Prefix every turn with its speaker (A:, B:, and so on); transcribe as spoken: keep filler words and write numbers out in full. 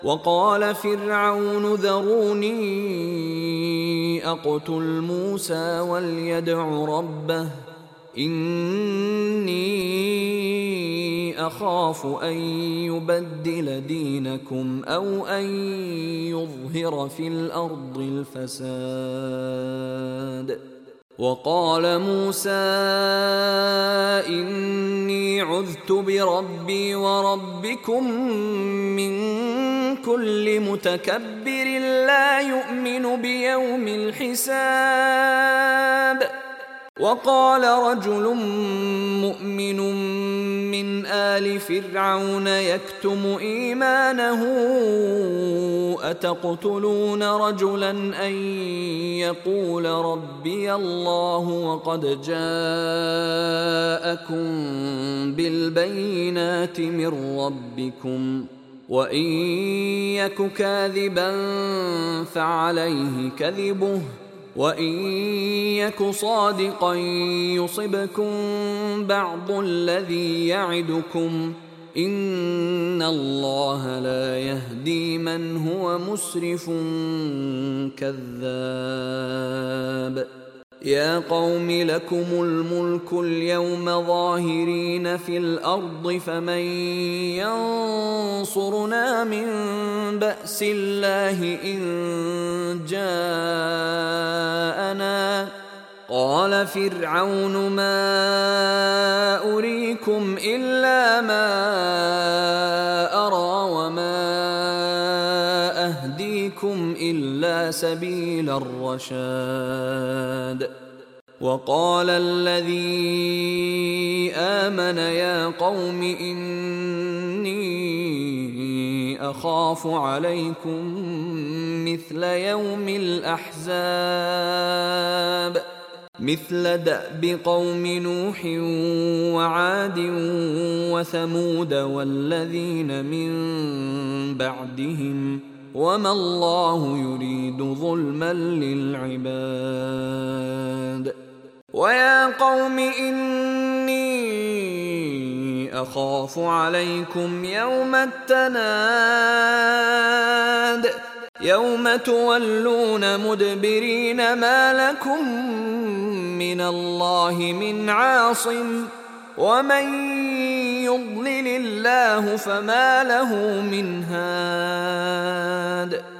A: وقال فرعون ذروني أقتل موسى وليدع ربه إني أخاف أن يبدل دينكم أو أن يظهر في الأرض الفساد. وقال موسى إني عذت بربي وربكم من كل متكبر لا يؤمن بيوم الحساب. وقال رجل مؤمن من آل فرعون يكتم إيمانه أتقتلون رجلا أن يقول ربي الله وقد جاءكم بالبينات من ربكم وإن يك كاذبا فعليه كذبه وإن يك صادقا يصبكم بعض الذي يعدكم إن الله لا يهدي من هو مسرف كذاب. يا قوم لكم الملك اليوم ظاهرين في الأرض فمن ينصرنا من بأس الله إن جاءنا. قال فرعون ما أريكم إلا ما أرى وما أهديكم إلا سبيل الرشاد. وقال الذي آمن يا قوم إني أخاف عليكم مثل يوم الأحزاب مثل دأب قوم نوح وعاد وثمود والذين من بعدهم وما الله يريد ظلما للعباد. ويا قوم إني أخاف عليكم يوم التناد يوم تولون مدبرين ما لكم من الله من عاصم ومن يضلل الله فما له من هاد.